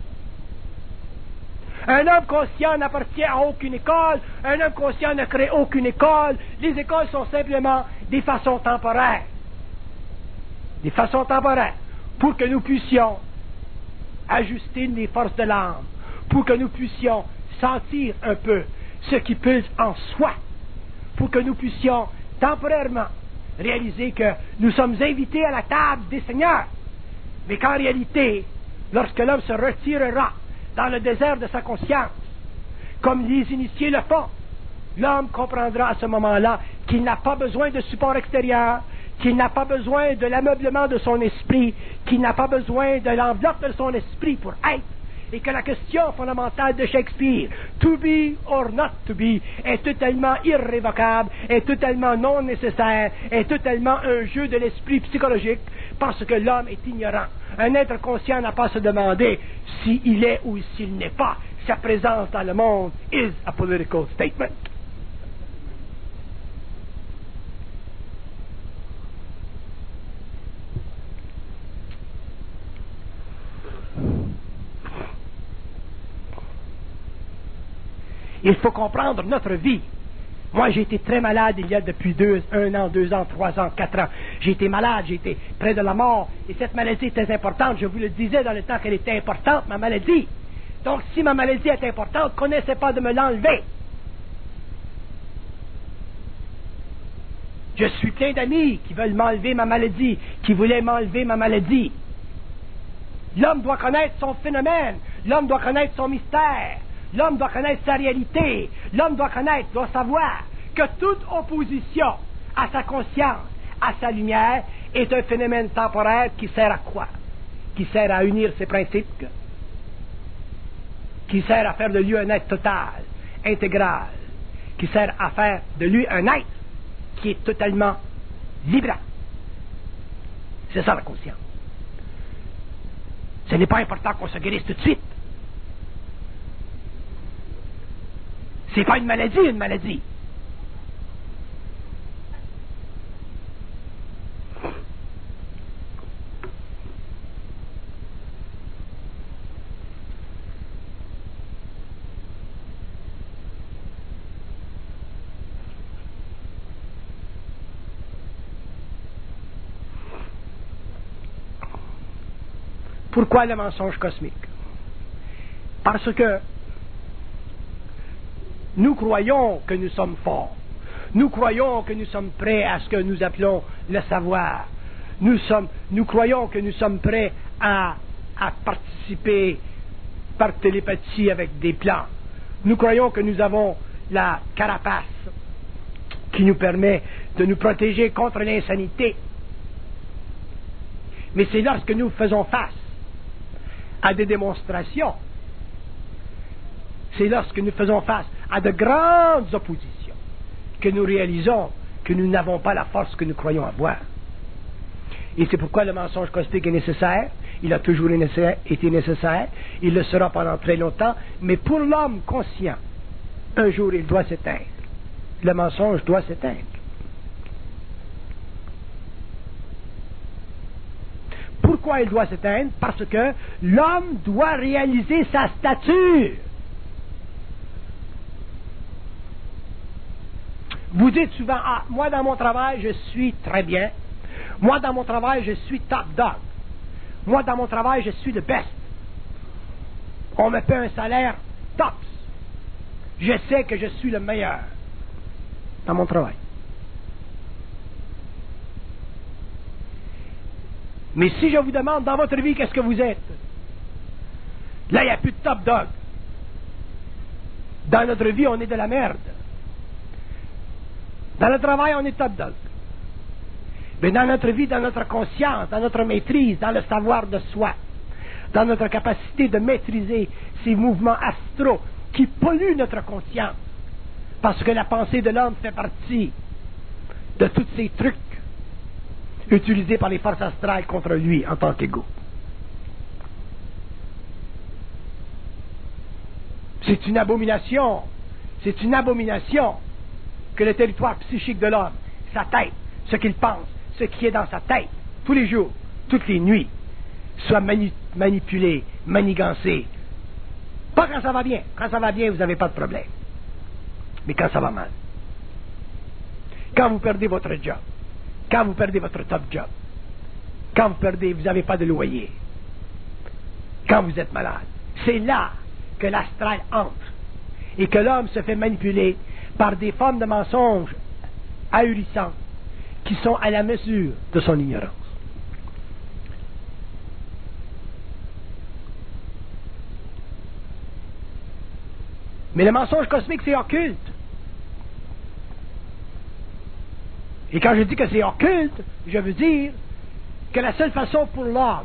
Un homme conscient n'appartient à aucune école, un homme conscient ne crée aucune école. Les écoles sont simplement des façons temporaires. Des façons temporaires, pour que nous puissions ajuster les forces de l'âme, pour que nous puissions sentir un peu ce qui pulse en soi, pour que nous puissions temporairement réaliser que nous sommes invités à la table des seigneurs, mais qu'en réalité, lorsque l'homme se retirera dans le désert de sa conscience, comme les initiés le font, l'homme comprendra à ce moment-là qu'il n'a pas besoin de support extérieur, qu'il n'a pas besoin de l'ameublement de son esprit, qu'il n'a pas besoin de l'enveloppe de son esprit pour être, et que la question fondamentale de Shakespeare, to be or not to be, est totalement irrévocable, est totalement non nécessaire, est totalement un jeu de l'esprit psychologique, parce que l'homme est ignorant. Un être conscient n'a pas à se demander s'il est ou s'il n'est pas. Sa présence dans le monde is a political statement. Il faut comprendre notre vie. Moi, j'ai été très malade il y a depuis deux, un an, deux ans, trois ans, quatre ans. J'ai été malade, j'ai été près de la mort. Et cette maladie est très importante. Je vous le disais dans le temps qu'elle était importante, ma maladie. Donc, si ma maladie est importante, connaissez pas de me l'enlever. Je suis plein d'amis qui veulent m'enlever ma maladie, qui voulaient m'enlever ma maladie. L'homme doit connaître son phénomène. L'homme doit connaître son mystère. L'homme doit connaître sa réalité. L'homme doit connaître, doit savoir que toute opposition à sa conscience, à sa lumière, est un phénomène temporaire qui sert à quoi? Qui sert à unir ses principes, qui sert à faire de lui un être total, intégral, qui sert à faire de lui un être qui est totalement libre. C'est ça la conscience. Ce n'est pas important qu'on se guérisse tout de suite. C'est pas une maladie, une maladie. Pourquoi le mensonge cosmique? Parce que nous croyons que nous sommes forts. Nous croyons que nous sommes prêts à ce que nous appelons le savoir. Nous, sommes, nous croyons que nous sommes prêts à, à participer par télépathie avec des plans. Nous croyons que nous avons la carapace qui nous permet de nous protéger contre l'insanité. Mais c'est lorsque nous faisons face à des démonstrations, c'est lorsque nous faisons face à de grandes oppositions que nous réalisons que nous n'avons pas la force que nous croyons avoir. Et c'est pourquoi le mensonge cosmique est nécessaire. Il a toujours été nécessaire. Il le sera pendant très longtemps. Mais pour l'homme conscient, un jour il doit s'éteindre. Le mensonge doit s'éteindre. Pourquoi il doit s'éteindre? Parce que l'homme doit réaliser sa stature. Vous dites souvent, ah, moi dans mon travail, je suis très bien. Moi dans mon travail, je suis top dog. Moi dans mon travail, je suis le best. On me paie un salaire tops. Je sais que je suis le meilleur dans mon travail. Mais si je vous demande dans votre vie qu'est-ce que vous êtes, là il n'y a plus de top dog. Dans notre vie, on est de la merde. Dans le travail, on est top dog. Mais dans notre vie, dans notre conscience, dans notre maîtrise, dans le savoir de soi, dans notre capacité de maîtriser ces mouvements astraux qui polluent notre conscience, parce que la pensée de l'homme fait partie de tous ces trucs utilisés par les forces astrales contre lui en tant qu'égo. C'est une abomination. C'est une abomination que le territoire psychique de l'homme, sa tête, ce qu'il pense, ce qui est dans sa tête, tous les jours, toutes les nuits, soit mani- manipulé, manigancé. Pas quand ça va bien. Quand ça va bien, vous n'avez pas de problème. Mais quand ça va mal. Quand vous perdez votre job, quand vous perdez votre top job, quand vous perdez, vous n'avez pas de loyer, quand vous êtes malade, c'est là que l'astral entre et que l'homme se fait manipuler par des formes de mensonges ahurissantes qui sont à la mesure de son ignorance. Mais le mensonge cosmique, c'est occulte. Et quand je dis que c'est occulte, je veux dire que la seule façon pour l'homme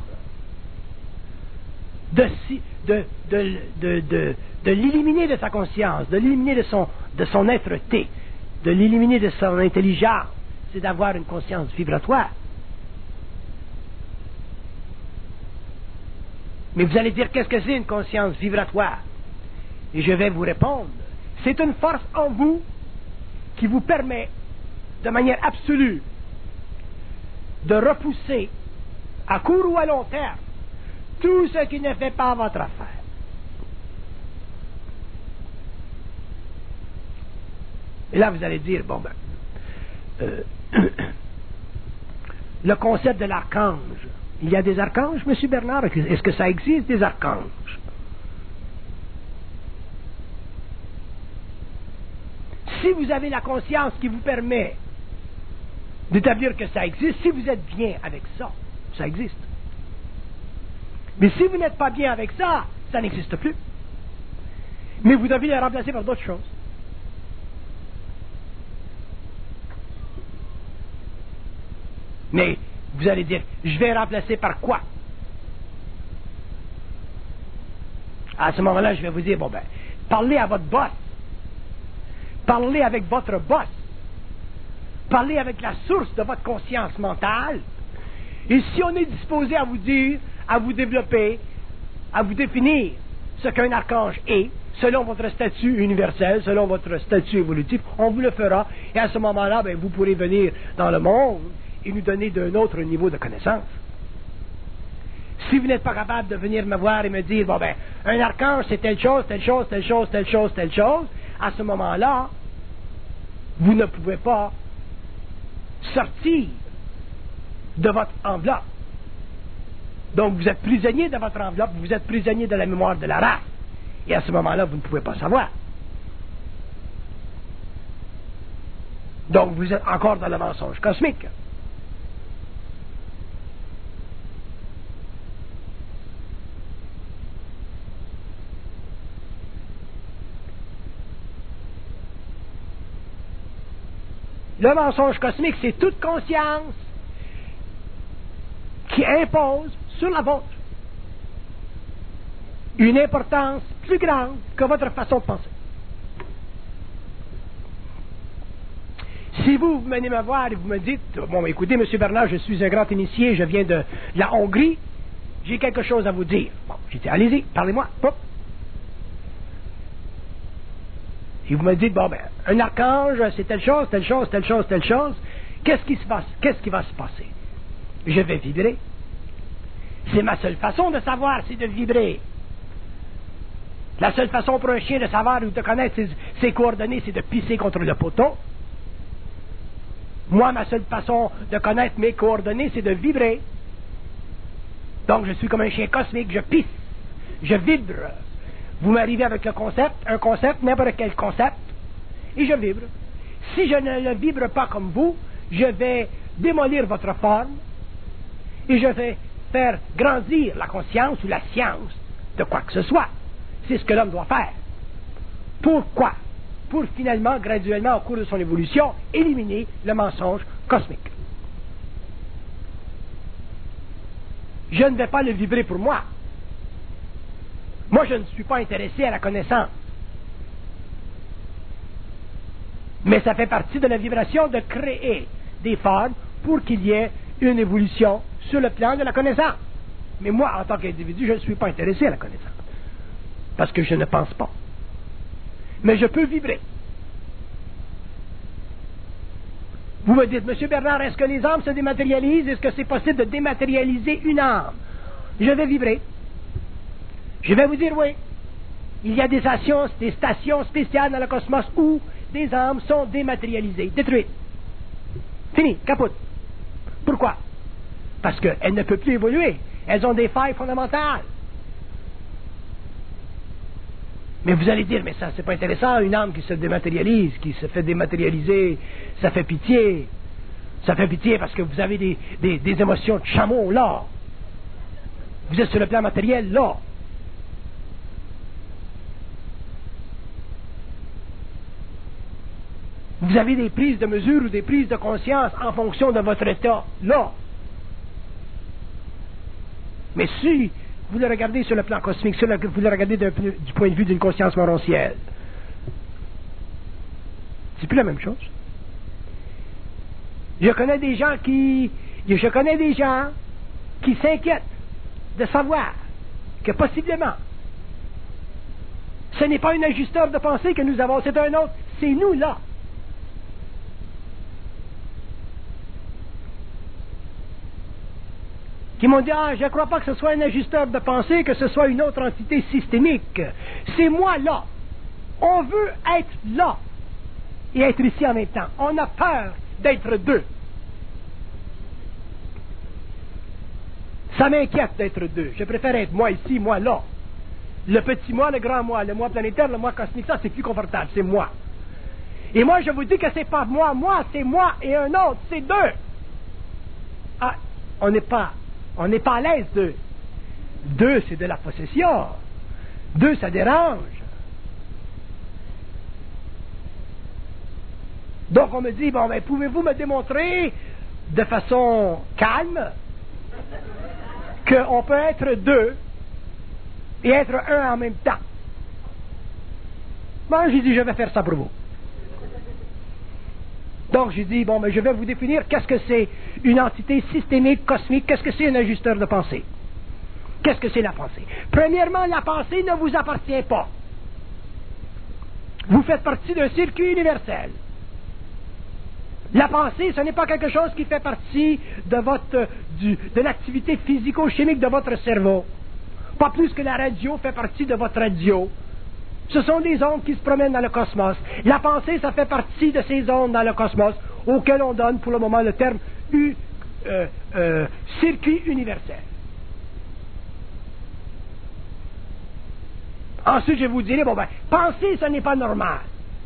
de, de, de, de, de, de l'éliminer de sa conscience, de l'éliminer de son, de son être-té, de l'éliminer de son intelligence, c'est d'avoir une conscience vibratoire. Mais vous allez dire, qu'est-ce que c'est une conscience vibratoire? Et je vais vous répondre, c'est une force en vous qui vous permet, de manière absolue, de repousser, à court ou à long terme, tout ce qui ne fait pas votre affaire. Et là, vous allez dire, bon ben, euh, le concept de l'archange, il y a des archanges, M. Bernard? Est-ce que ça existe, des archanges? Si vous avez la conscience qui vous permet d'établir que ça existe, si vous êtes bien avec ça, ça existe. Mais si vous n'êtes pas bien avec ça, ça n'existe plus. Mais vous devez le remplacer par d'autres choses. Mais vous allez dire, je vais remplacer par quoi? À ce moment-là, je vais vous dire, bon ben, parlez à votre boss. Parlez avec votre boss. Parlez avec la source de votre conscience mentale. Et si on est disposé à vous dire, à vous développer, à vous définir ce qu'un archange est, selon votre statut universel, selon votre statut évolutif, on vous le fera. Et à ce moment-là, ben, vous pourrez venir dans le monde et nous donner d'un autre niveau de connaissance. Si vous n'êtes pas capable de venir me voir et me dire, bon ben, un archange c'est telle chose, telle chose, telle chose, telle chose, telle chose, à ce moment-là, vous ne pouvez pas sortir de votre enveloppe. Donc vous êtes prisonnier de votre enveloppe, vous êtes prisonnier de la mémoire de la race. Et à ce moment-là, vous ne pouvez pas savoir. Donc vous êtes encore dans le mensonge cosmique. Le mensonge cosmique, c'est toute conscience qui impose sur la vôtre une importance plus grande que votre façon de penser. Si vous venez me voir et vous me dites, bon, écoutez, M. Bernard, je suis un grand initié, je viens de la Hongrie, j'ai quelque chose à vous dire. Bon, j'ai dit, allez-y, parlez-moi. Hop. Et vous me dites, bon, ben, un archange, c'est telle chose, telle chose, telle chose, telle chose. Qu'est-ce qui se passe? Qu'est-ce qui va se passer? Je vais vibrer. C'est ma seule façon de savoir, c'est de vibrer. La seule façon pour un chien de savoir ou de connaître ses, ses coordonnées, c'est de pisser contre le poteau. Moi, ma seule façon de connaître mes coordonnées, c'est de vibrer. Donc, je suis comme un chien cosmique, je pisse, je vibre. Vous m'arrivez avec le concept, un concept, n'importe quel concept, et je vibre. Si je ne le vibre pas comme vous, je vais démolir votre forme, et je vais faire grandir la conscience ou la science de quoi que ce soit. C'est ce que l'homme doit faire. Pourquoi? Pour finalement, graduellement, au cours de son évolution, éliminer le mensonge cosmique. Je ne vais pas le vibrer pour moi. Moi, je ne suis pas intéressé à la connaissance. Mais ça fait partie de la vibration de créer des formes pour qu'il y ait une évolution sur le plan de la connaissance. Mais moi, en tant qu'individu, je ne suis pas intéressé à la connaissance. Parce que je ne pense pas. Mais je peux vibrer. Vous me dites, M. Bernard, est-ce que les âmes se dématérialisent? Est-ce que c'est possible de dématérialiser une âme? Je vais vibrer. Je vais vous dire oui. Il y a des stations, des stations spéciales dans le cosmos où des âmes sont dématérialisées, détruites. Fini, capote. Pourquoi? Parce qu'elles ne peuvent plus évoluer. Elles ont des failles fondamentales. Mais vous allez dire, mais ça, c'est pas intéressant, une âme qui se dématérialise, qui se fait dématérialiser, ça fait pitié. Ça fait pitié parce que vous avez des, des, des émotions de chameau, là. Vous êtes sur le plan matériel, là. Vous avez des prises de mesure ou des prises de conscience en fonction de votre état, là. Mais si vous le regardez sur le plan cosmique, si vous le regardez du point de vue d'une conscience morontielle, c'est plus la même chose. Je connais des gens qui, je connais des gens qui s'inquiètent de savoir que possiblement, ce n'est pas un ajusteur de pensée que nous avons, c'est un autre, c'est nous là. Qui m'ont dit, ah, je ne crois pas que ce soit un ajusteur de pensée, que ce soit une autre entité systémique. C'est moi là. On veut être là et être ici en même temps. On a peur d'être deux. Ça m'inquiète d'être deux. Je préfère être moi ici, moi là. Le petit moi, le grand moi, le moi planétaire, le moi cosmique, ça c'est plus confortable, c'est moi. Et moi je vous dis que c'est pas moi, moi, c'est moi et un autre, c'est deux. Ah, on n'est pas, on n'est pas à l'aise deux. Deux, c'est de la possession. Deux, ça dérange. Donc on me dit, bon, ben, pouvez-vous me démontrer de façon calme qu'on peut être deux et être un en même temps? Moi, j'ai dit, je vais faire ça pour vous. Donc, j'ai dit, bon, mais je vais vous définir qu'est-ce que c'est une entité systémique, cosmique, qu'est-ce que c'est un ajusteur de pensée. Qu'est-ce que c'est la pensée? Premièrement, la pensée ne vous appartient pas. Vous faites partie d'un circuit universel. La pensée, ce n'est pas quelque chose qui fait partie de votre, du, de l'activité physico-chimique de votre cerveau. Pas plus que la radio fait partie de votre radio. Ce sont des ondes qui se promènent dans le cosmos. La pensée, ça fait partie de ces ondes dans le cosmos, auquel on donne pour le moment le terme U, euh, euh, circuit universel. Ensuite, je vous dirai, bon ben, penser, ce n'est pas normal.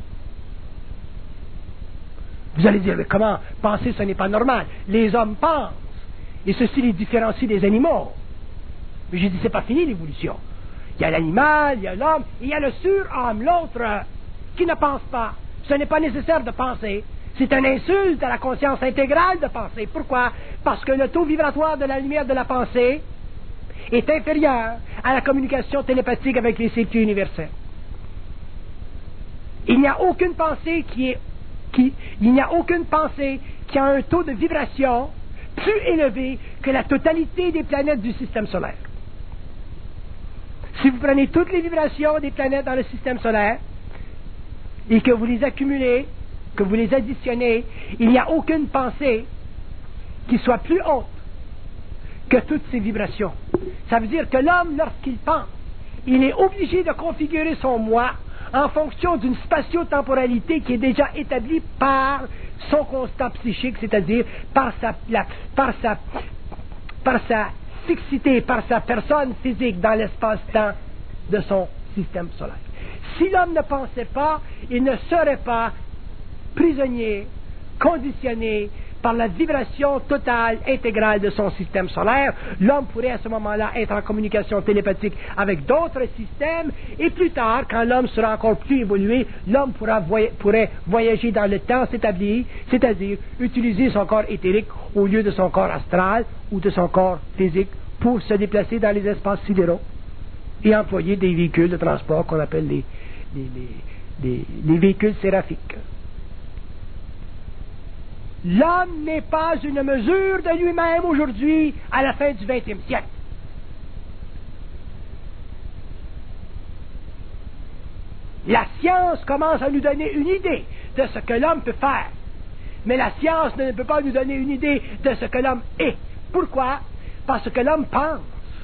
Vous allez dire, mais comment penser, ce n'est pas normal? Les hommes pensent, et ceci les différencie des animaux. Mais j'ai dit, c'est pas fini l'évolution. Il y a l'animal, il y a l'homme, et il y a le surhomme, l'autre, euh, qui ne pense pas. Ce n'est pas nécessaire de penser. C'est une insulte à la conscience intégrale de penser. Pourquoi? Parce que le taux vibratoire de la lumière de la pensée est inférieur à la communication télépathique avec les circuits universels. Il n'y a aucune pensée qui est, qui, il n'y a aucune pensée qui a un taux de vibration plus élevé que la totalité des planètes du système solaire. Si vous prenez toutes les vibrations des planètes dans le système solaire et que vous les accumulez, que vous les additionnez, il n'y a aucune pensée qui soit plus haute que toutes ces vibrations. Ça veut dire que l'homme, lorsqu'il pense, il est obligé de configurer son moi en fonction d'une spatio-temporalité qui est déjà établie par son constat psychique, c'est-à-dire par sa, la, par sa, par sa fixité, par sa personne physique dans l'espace-temps de son système solaire. Si l'homme ne pensait pas, il ne serait pas prisonnier, conditionné par la vibration totale, intégrale de son système solaire. L'homme pourrait à ce moment-là être en communication télépathique avec d'autres systèmes, et plus tard, quand l'homme sera encore plus évolué, l'homme pourra voy- pourrait voyager dans le temps s'établir, c'est-à-dire utiliser son corps éthérique au lieu de son corps astral ou de son corps physique pour se déplacer dans les espaces sidéraux et employer des véhicules de transport qu'on appelle les, les, les, les, les véhicules séraphiques. L'homme n'est pas une mesure de lui-même aujourd'hui à la fin du vingtième siècle. La science commence à nous donner une idée de ce que l'homme peut faire, mais la science ne peut pas nous donner une idée de ce que l'homme est. Pourquoi? Parce que l'homme pense.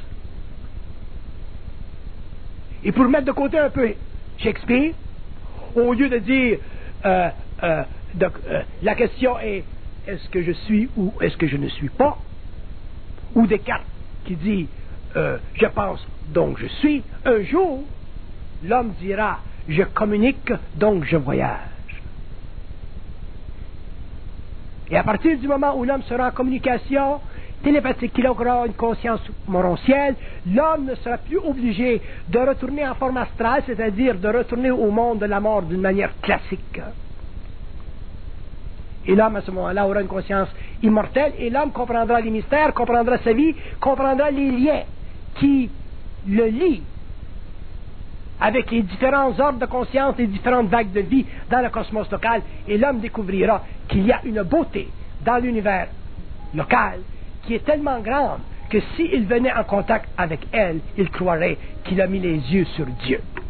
Et pour mettre de côté un peu Shakespeare, au lieu de dire euh, euh, de, euh, la question est est-ce que je suis ou est-ce que je ne suis pas, ou Descartes qui dit euh, je pense donc je suis, un jour l'homme dira je communique donc je voyage. Et à partir du moment où l'homme sera en communication télépathique, qu'il aura une conscience morontielle, l'homme ne sera plus obligé de retourner en forme astrale, c'est-à-dire de retourner au monde de la mort d'une manière classique. Et l'homme, à ce moment-là, aura une conscience immortelle, et l'homme comprendra les mystères, comprendra sa vie, comprendra les liens qui le lient avec les différents ordres de conscience, les différentes vagues de vie dans le cosmos local, et l'homme découvrira qu'il y a une beauté dans l'univers local qui est tellement grande que s'il venait en contact avec elle, il croirait qu'il a mis les yeux sur Dieu.